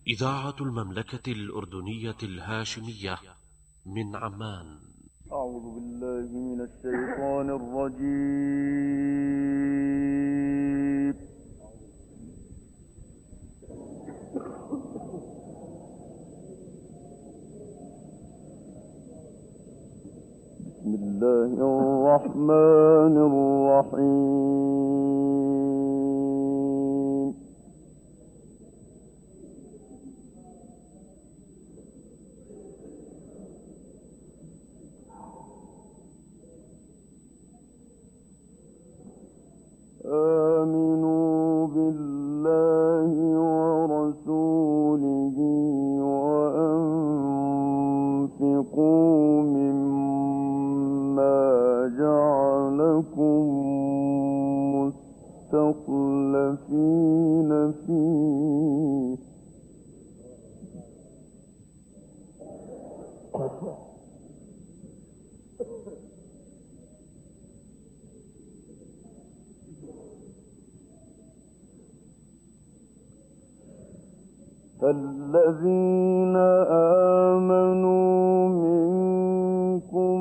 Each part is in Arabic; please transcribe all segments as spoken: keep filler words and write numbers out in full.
إذاعة المملكة الأردنية الهاشمية من عمان. أعوذ بالله من الشيطان الرجيم. بسم الله الرحمن الرحيم. آمنوا بالله ورسوله وأنفقوا مما جعلكم مستخلفين فيه فالذين آمنوا منكم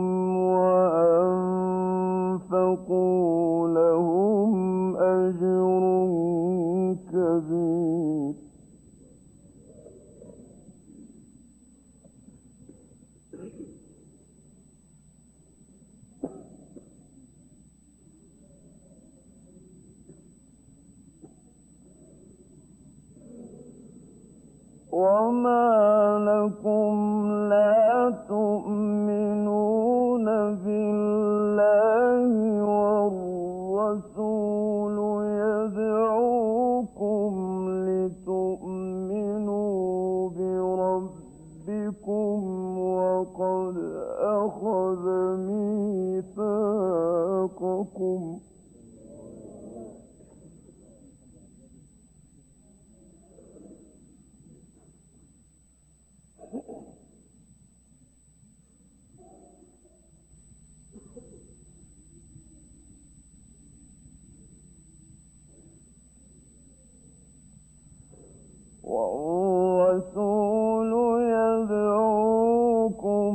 وأنفقوا لهم أجر كبير. وما لكم لا تؤمنون بالله والرسول يدعوكم لتؤمنوا بربكم وقد أخذ ميثاقكم والرسول يدعوكم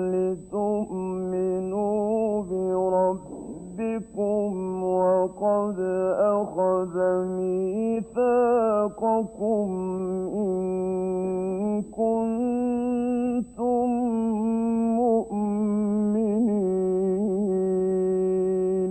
لتؤمنوا بربكم وقد أخذ ميثاقكم إن كنتم مؤمنين.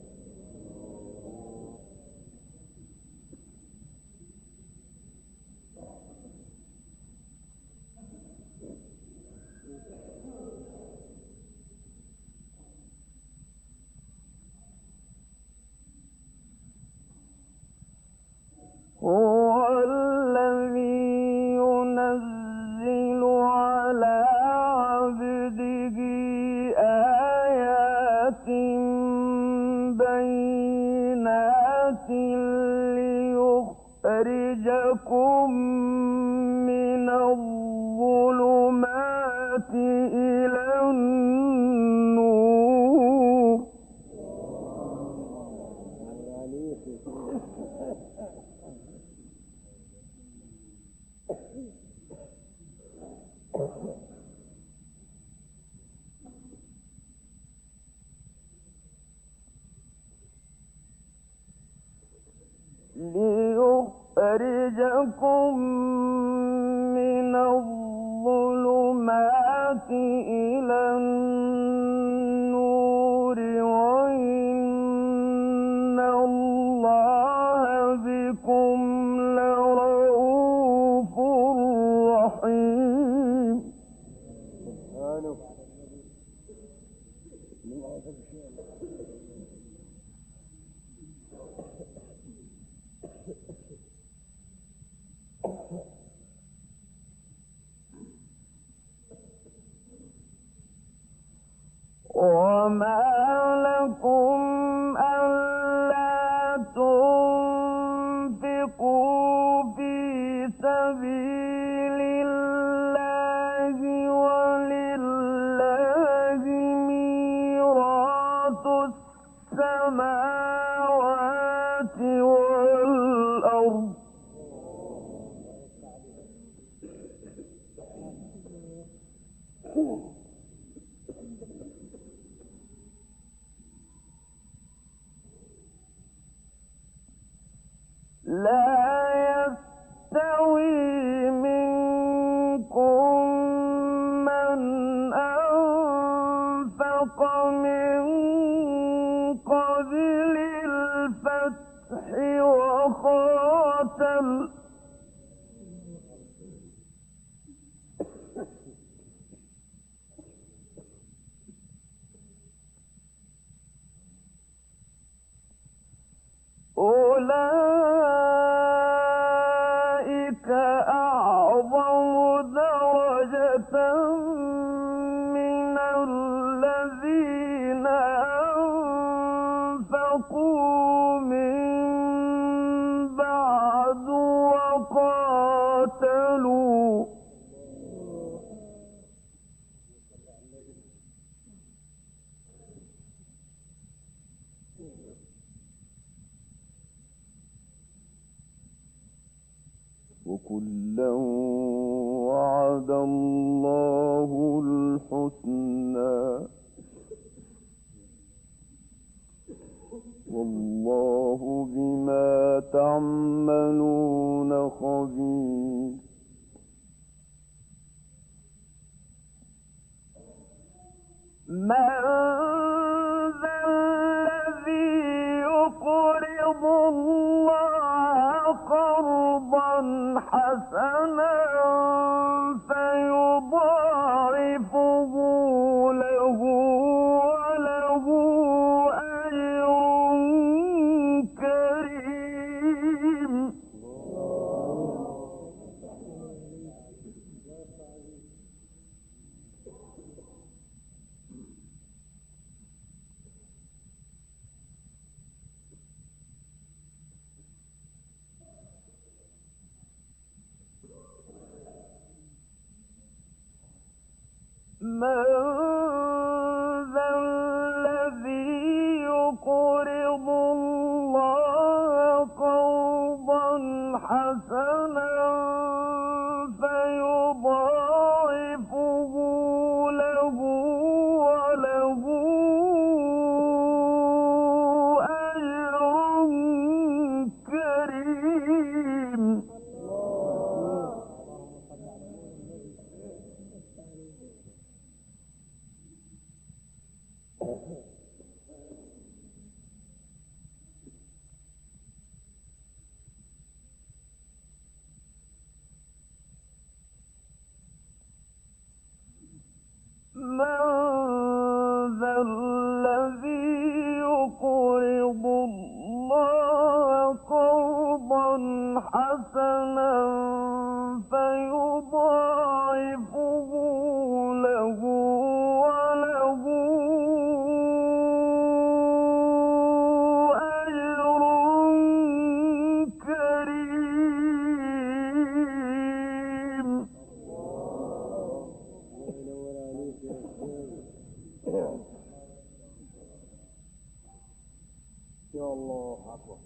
هو الذي ينزل على عبده آيات بينات ليخرجكم من الظلمات إلى النور. ليخرجكم من الظلمات إلى النور وإن الله بكم لرؤوف رحيم. وما لكم ألا تنفقوا في سبيل الله ولله ميراث السماوات والأرض أولئك أعظم درجة من الذين أنفقوا من بعد وقاتلوا وكلا وعد الله الحسنى والله بما تعملون خبير. من ذا الذي يقرض الله قرضا حسنا فيضاعفه له وله أجر كريم. من ذا الذي يقرض الله قرضا حسنا فيضاعفه له وله أجر كريم. من ذا الذي يقرض الله قرضا حسنا فيضاعفه له وله أجر كريم. يا الله أكبر.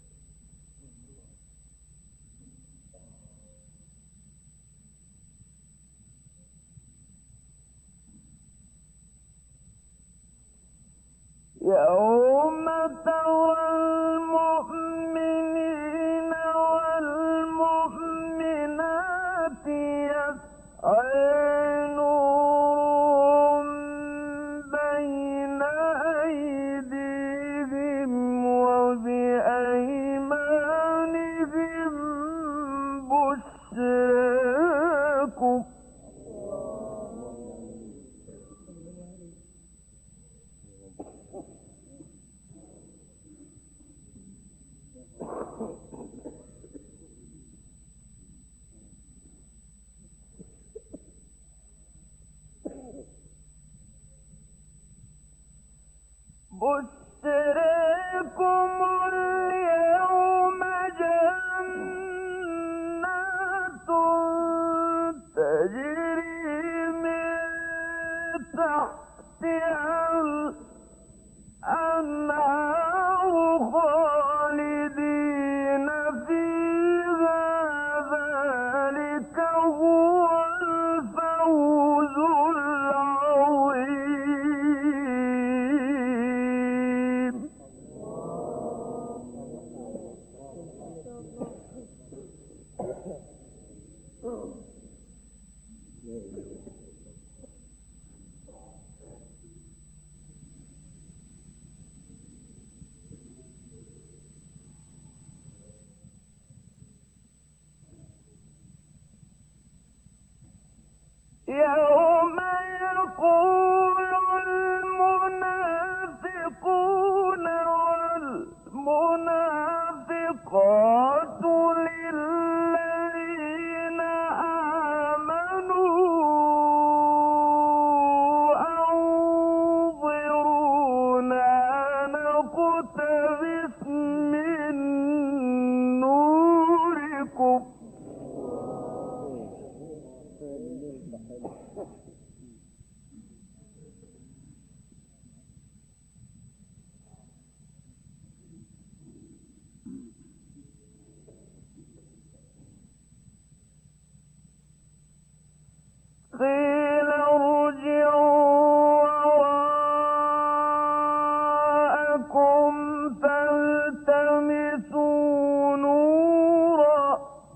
يوم ترى المؤمنين والمؤمنات يسعى نورهم بين أيديهم وبأيمانهم بشراكم بشراكم اليوم جنات تجري من تحتها الأنهار خالدين فيها ذلك هو الفوز العظيم. يوم يقول المنافقون والمنافقات للذين آمنوا أنظرونا نقتبس من نوركم قيل ارجعوا وراءكم فالتمسوا نورا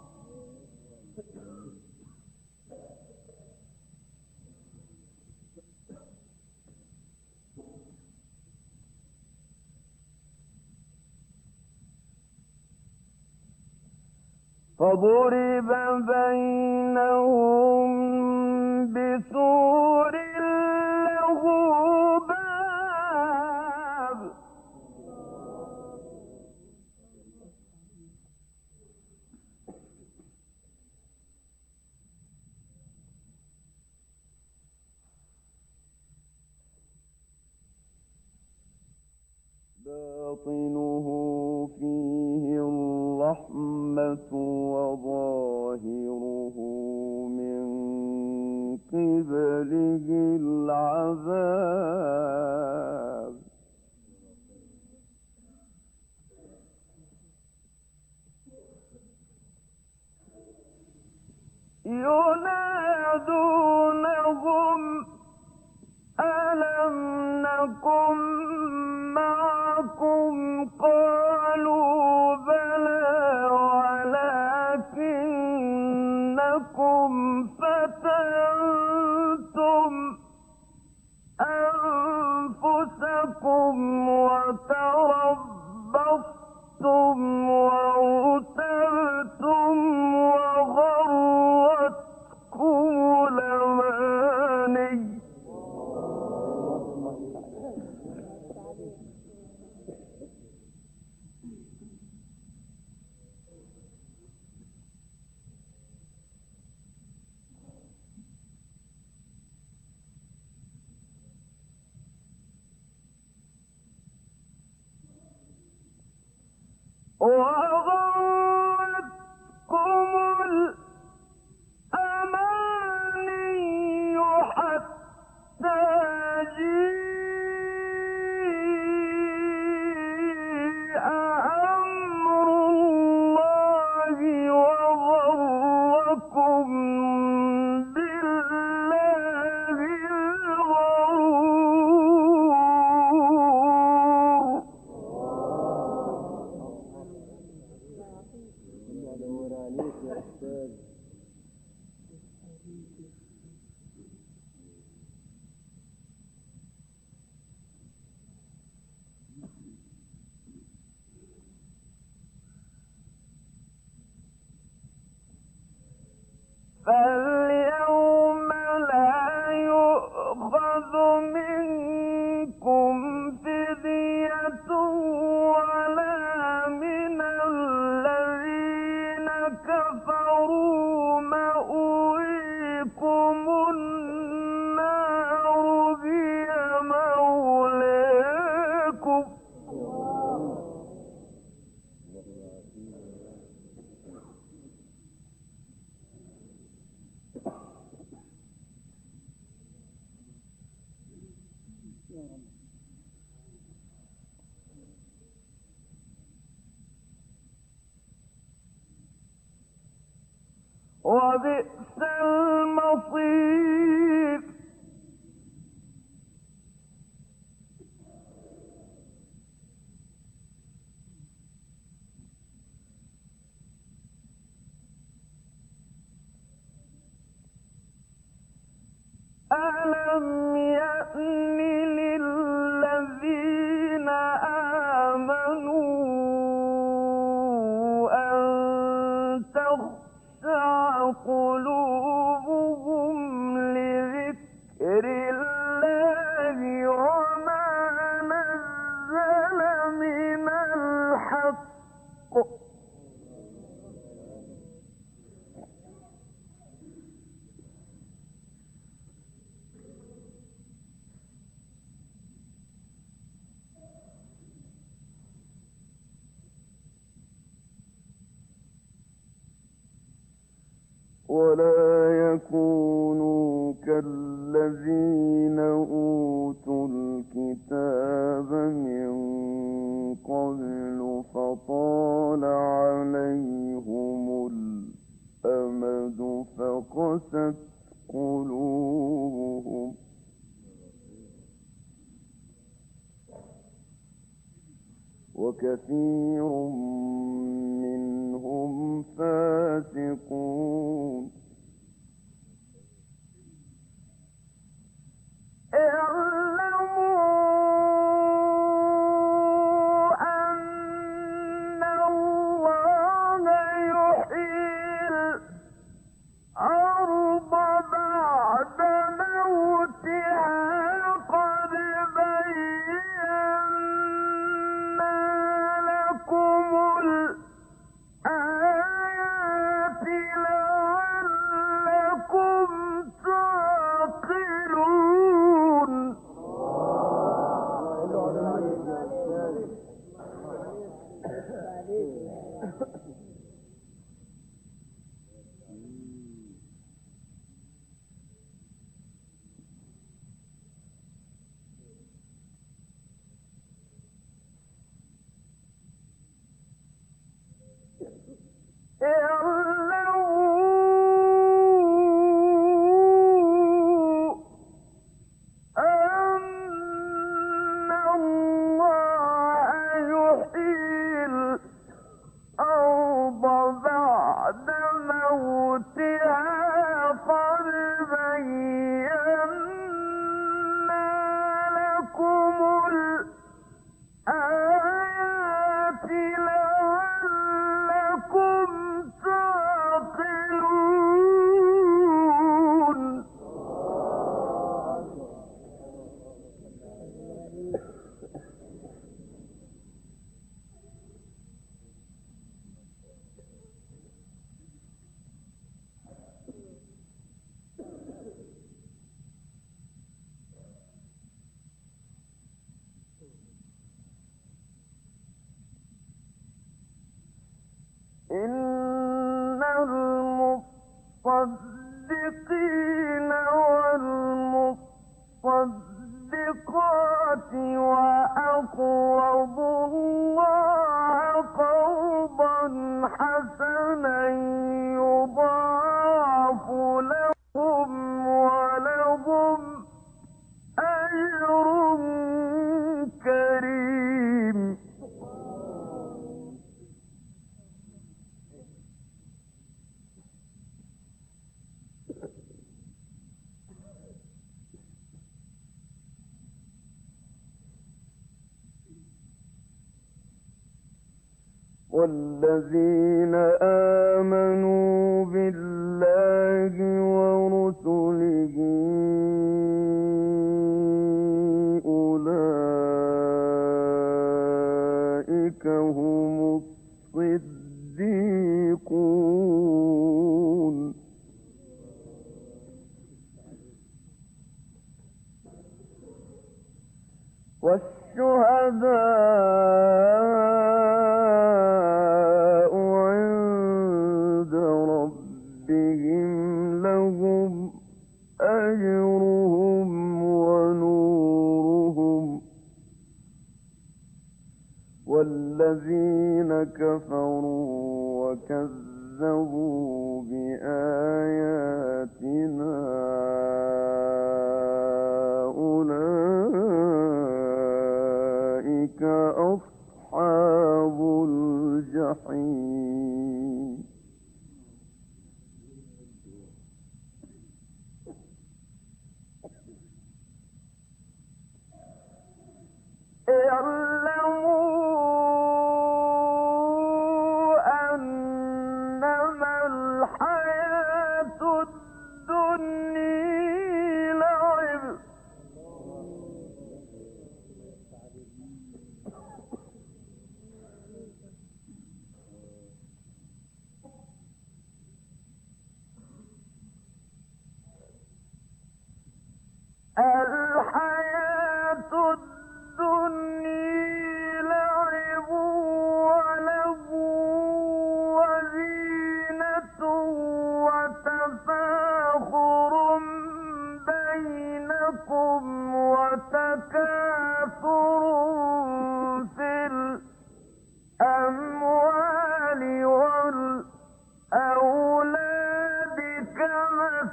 فضرب بينهم بسور له باب باطنه فيه الرحمة وظاهره من قبله العذاب ينادونهم ألم نكن معكم قالوا بلى ولكنكم فتنتم أنفسكم وتربصتم وارتبتم وغرتكم الأماني وغرتكم الأماني حتى جيء أمر الله وغركم بالله الغرور فاليوم لا يؤخذ منكم فدية ولا من الذين كفروا مأويكم النار هي مولاكم وبئس المصير أَلَمْ يَأْنِ لِلَّذِينَ آمَنُوا أَن تَخْشَعَ قُلُوبُهُمْ لِذِكْرِ اللَّهِ وَمَا نَزَّلَ مِنَ الْحَقِّ وَلَا يَكُونُوا كَالَّذِينَ أُوتُوا الْكِتَابَ مِن قَبْلُ فَطَالَ عَلَيْهِمُ الْأَمَدُ فَقَسَتْ قُلُوبُهُمْ وَكَثِيرٌ مِّنْهُمْ فَاسِقُونَ إِنَّ الْمُصَّدِّقِينَ وَالْمُصَّدِّقَاتِ وَأَقْرَضُوا اللَّهَ قَرْضًا حَسَنًا يُضَاعَفُ لَهُمْ وَلَهُمْ أَجْرٌ كَرِيمٌ وَالَّذِينَ آمَنُوا بِاللَّهِ وَرُسُلِهِ أُولَئِكَ هُمُ الصِّدِّيقُونَ والشهداء عند ربهم لهم أجرهم ونورهم والذين كفروا وكذبوا بآياتنا أولئك أصحاب الجحيم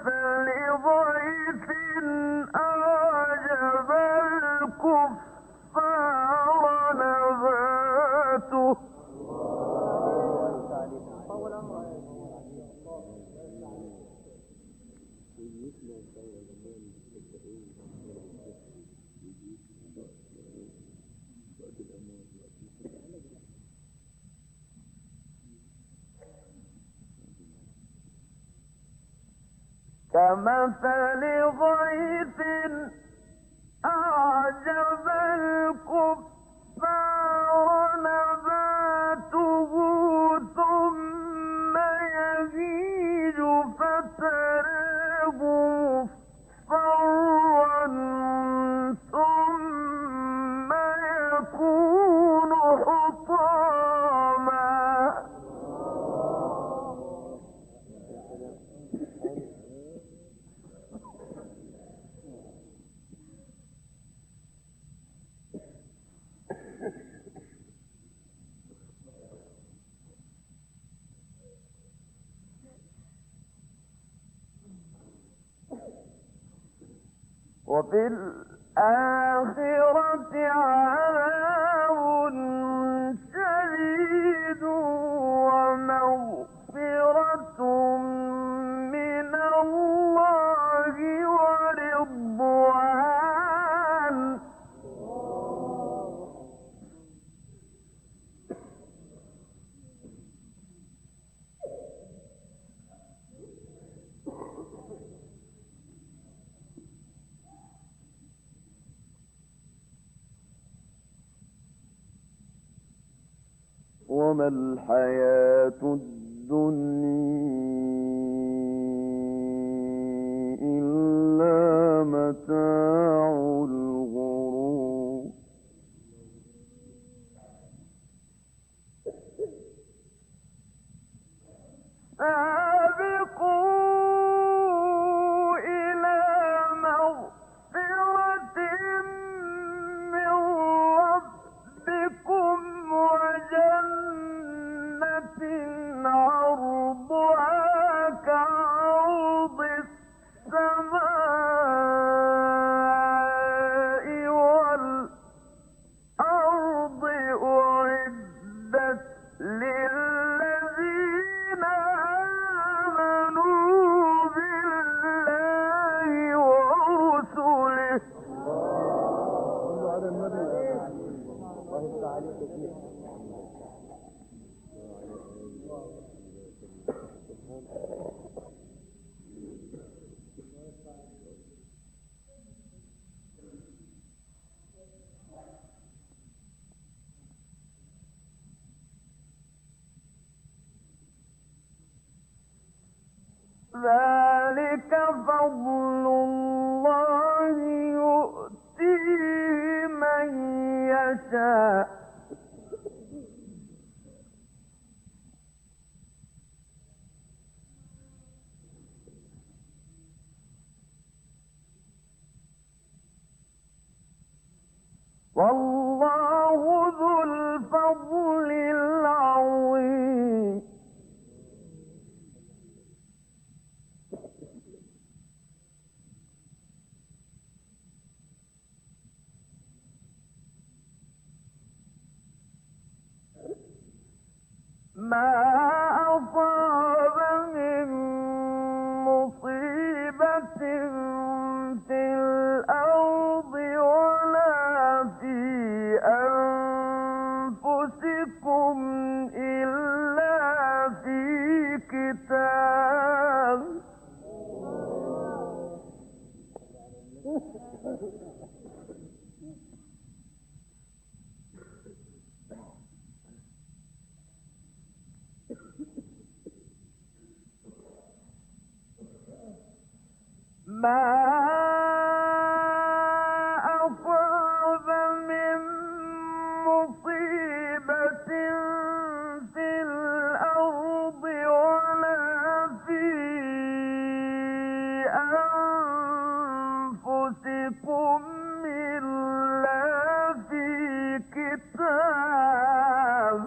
كمثل ضيف أعجب الكفار نباته كمثل ضيف أعجب الكفار نباته ثم يهيج فتراه مصفرا ثم يكون حطاما وفي الآخرة عذاب شديد ومغفرة من الله ورضوان وما الحياة الدنيا إلا متاع الغرور سابقوا إلى مغفرة من ربكم وجنة عرضها كعرض السماء والأرض أعدت للذين آمنوا بالله ورسله ذلك فضل الله يؤتيه من يشاء والله ذو الفضل العظيم ما أصاب من مصيبة في الأرض ولا في أنفسكم إلا في كتاب ما أصاب من مصيبة في الأرض ولا في أنفسكم إلا في كتاب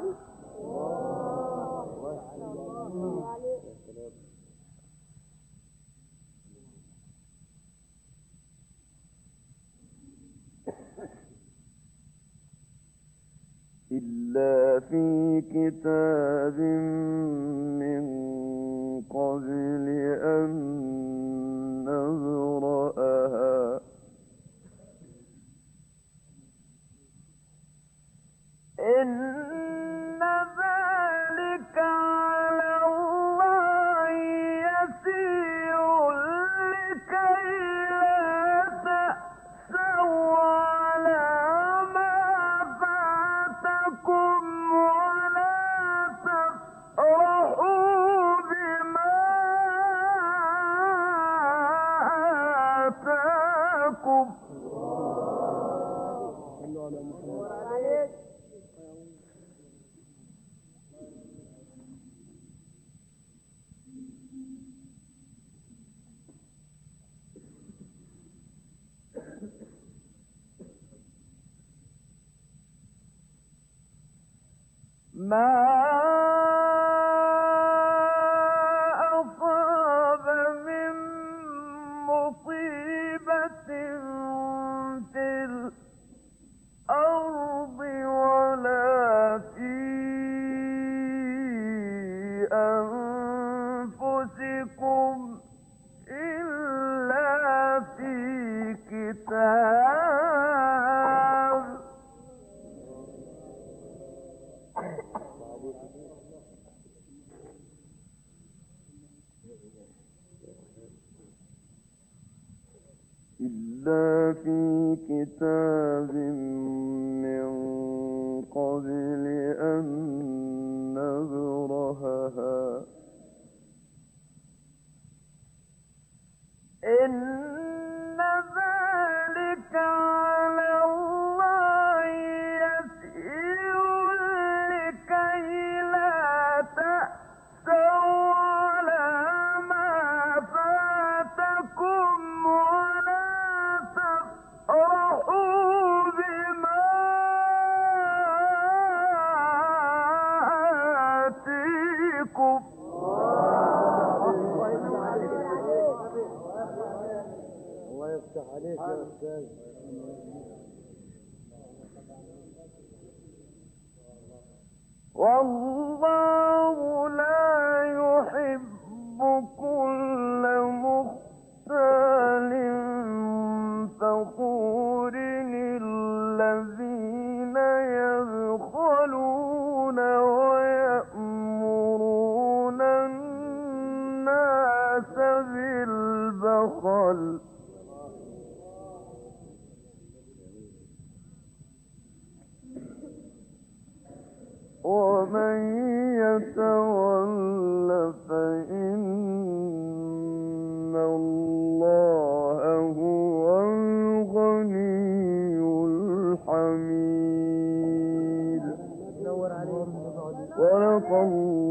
إلا في كتاب من قبل أن نبرأها إن ذلك على الله يسير لكي لا تأسوا على ما فاتكم ولا تفرحوا بما آتاكم. ما أصاب من مصيبة في الأرض ولا في أنفسكم إلا في كتاب إلا في كتاب من قبل أن نبرهها إن ذلك على الله يسير لكي لا تأسوا على ما فاتكم ولا تفرحوا بما آتيكم. الله يفتح عليك يا أستاذ. والله لا يحب كل مختال فخور الذين يبخلون ويأمرون الناس بالبخل ومن يتول فإن الله هو الغني الحميد. صدق الله